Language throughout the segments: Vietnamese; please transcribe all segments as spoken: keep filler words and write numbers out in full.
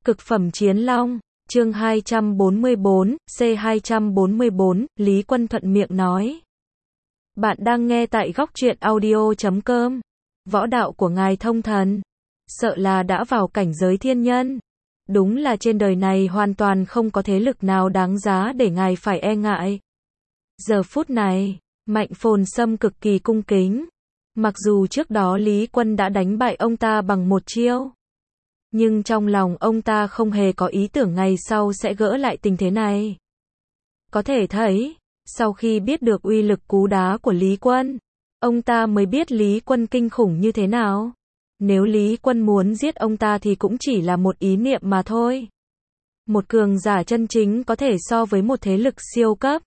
Cực phẩm chiến long, chương hai trăm bốn mươi bốn, C hai trăm bốn mươi bốn, Lý Quân thuận miệng nói. Bạn đang nghe tại góc truyện audio chấm com. Võ đạo của ngài thông thần, sợ là đã vào cảnh giới thiên nhân. Đúng là trên đời này hoàn toàn không có thế lực nào đáng giá để ngài phải e ngại. Giờ phút này, Mạnh Phồn Sâm cực kỳ cung kính. Mặc dù trước đó Lý Quân đã đánh bại ông ta bằng một chiêu, nhưng trong lòng ông ta không hề có ý tưởng ngày sau sẽ gỡ lại tình thế này. Có thể thấy, sau khi biết được uy lực cú đá của Lý Quân, ông ta mới biết Lý Quân kinh khủng như thế nào. Nếu Lý Quân muốn giết ông ta thì cũng chỉ là một ý niệm mà thôi. Một cường giả chân chính có thể so với một thế lực siêu cấp.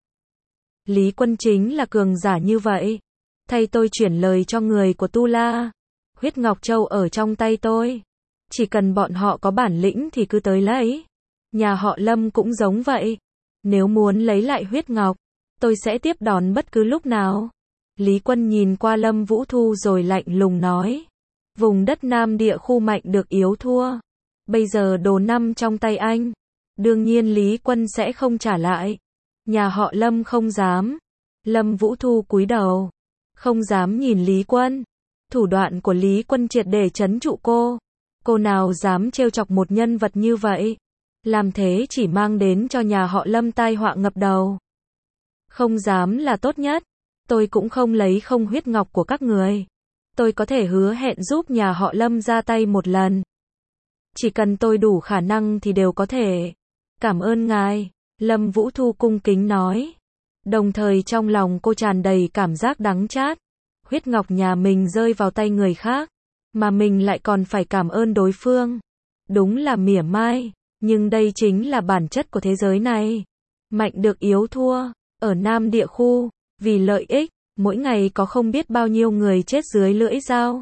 Lý Quân chính là cường giả như vậy. Thay tôi chuyển lời cho người của Tu La. Huyết Ngọc Châu ở trong tay tôi. Chỉ cần bọn họ có bản lĩnh thì cứ tới lấy. Nhà họ Lâm cũng giống vậy. Nếu muốn lấy lại huyết ngọc, tôi sẽ tiếp đón bất cứ lúc nào. Lý Quân nhìn qua Lâm Vũ Thu rồi lạnh lùng nói. Vùng đất Nam địa khu mạnh được yếu thua. Bây giờ đồ nằm trong tay anh. Đương nhiên Lý Quân sẽ không trả lại. Nhà họ Lâm không dám. Lâm Vũ Thu cúi đầu. Không dám nhìn Lý Quân. Thủ đoạn của Lý Quân triệt để trấn trụ cô. Cô nào dám trêu chọc một nhân vật như vậy. Làm thế chỉ mang đến cho nhà họ Lâm tai họa ngập đầu. Không dám là tốt nhất. Tôi cũng không lấy không huyết ngọc của các người. Tôi có thể hứa hẹn giúp nhà họ Lâm ra tay một lần. Chỉ cần tôi đủ khả năng thì đều có thể. Cảm ơn ngài, Lâm Vũ Thu cung kính nói. Đồng thời trong lòng cô tràn đầy cảm giác đắng chát. Huyết ngọc nhà mình rơi vào tay người khác, mà mình lại còn phải cảm ơn đối phương. Đúng là mỉa mai, nhưng đây chính là bản chất của thế giới này. Mạnh được yếu thua, ở Nam địa khu, vì lợi ích, mỗi ngày có không biết bao nhiêu người chết dưới lưỡi dao.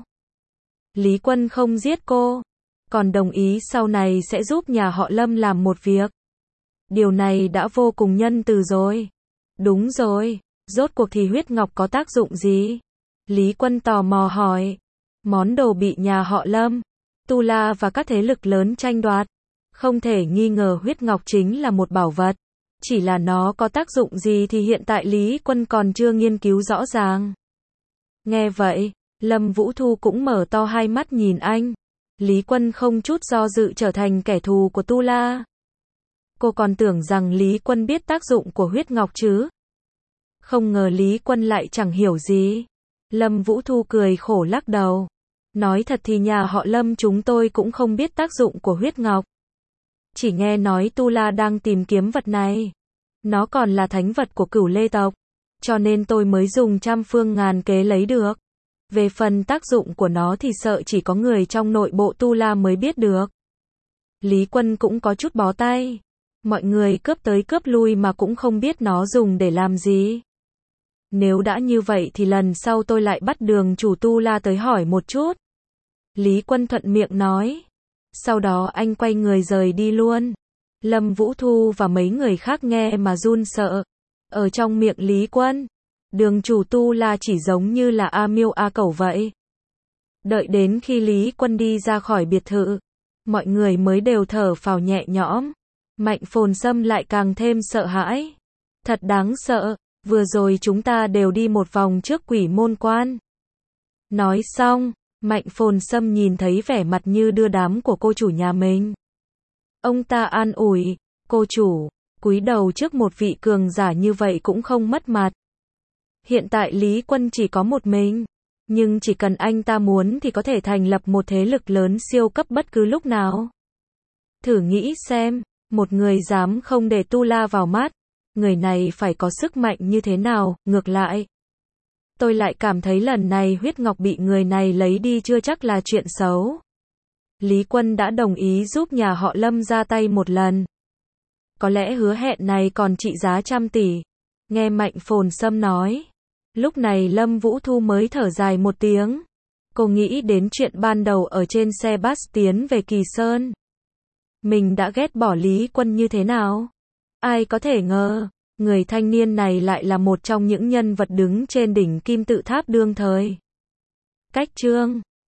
Lý Quân không giết cô, còn đồng ý sau này sẽ giúp nhà họ Lâm làm một việc. Điều này đã vô cùng nhân từ rồi. Đúng rồi, rốt cuộc thì huyết ngọc có tác dụng gì? Lý Quân tò mò hỏi. Món đồ bị nhà họ Lâm, Tu La và các thế lực lớn tranh đoạt. Không thể nghi ngờ huyết ngọc chính là một bảo vật. Chỉ là nó có tác dụng gì thì hiện tại Lý Quân còn chưa nghiên cứu rõ ràng. Nghe vậy, Lâm Vũ Thu cũng mở to hai mắt nhìn anh. Lý Quân không chút do dự trở thành kẻ thù của Tu La. Cô còn tưởng rằng Lý Quân biết tác dụng của huyết ngọc chứ. Không ngờ Lý Quân lại chẳng hiểu gì. Lâm Vũ Thu cười khổ lắc đầu. Nói thật thì nhà họ Lâm chúng tôi cũng không biết tác dụng của huyết ngọc. Chỉ nghe nói Tu La đang tìm kiếm vật này. Nó còn là thánh vật của Cửu Lê tộc. Cho nên tôi mới dùng trăm phương ngàn kế lấy được. Về phần tác dụng của nó thì sợ chỉ có người trong nội bộ Tu La mới biết được. Lý Quân cũng có chút bó tay. Mọi người cướp tới cướp lui mà cũng không biết nó dùng để làm gì. Nếu đã như vậy thì lần sau tôi lại bắt đường chủ Tu La tới hỏi một chút. Lý Quân thuận miệng nói. Sau đó anh quay người rời đi luôn. Lâm Vũ Thu và mấy người khác nghe mà run sợ. Ở trong miệng Lý Quân, đường chủ Tu La chỉ giống như là A Miêu A Cẩu vậy. Đợi đến khi Lý Quân đi ra khỏi biệt thự, mọi người mới đều thở phào nhẹ nhõm. Mạnh Phồn Sâm lại càng thêm sợ hãi. Thật đáng sợ, vừa rồi chúng ta đều đi một vòng trước quỷ môn quan. Nói xong, Mạnh Phồn Sâm nhìn thấy vẻ mặt như đưa đám của cô chủ nhà mình. Ông ta an ủi, cô chủ, cúi đầu trước một vị cường giả như vậy cũng không mất mặt. Hiện tại Lý Quân chỉ có một mình, nhưng chỉ cần anh ta muốn thì có thể thành lập một thế lực lớn siêu cấp bất cứ lúc nào. Thử nghĩ xem, một người dám không để Tu La vào mắt, người này phải có sức mạnh như thế nào, ngược lại. Tôi lại cảm thấy lần này huyết ngọc bị người này lấy đi chưa chắc là chuyện xấu. Lý Quân đã đồng ý giúp nhà họ Lâm ra tay một lần. Có lẽ hứa hẹn này còn trị giá trăm tỷ. Nghe Mạnh Phồn Sâm nói. Lúc này Lâm Vũ Thu mới thở dài một tiếng. Cô nghĩ đến chuyện ban đầu ở trên xe bus tiến về Kỳ Sơn. Mình đã ghét bỏ Lý Quân như thế nào? Ai có thể ngờ, người thanh niên này lại là một trong những nhân vật đứng trên đỉnh kim tự tháp đương thời. Cách chương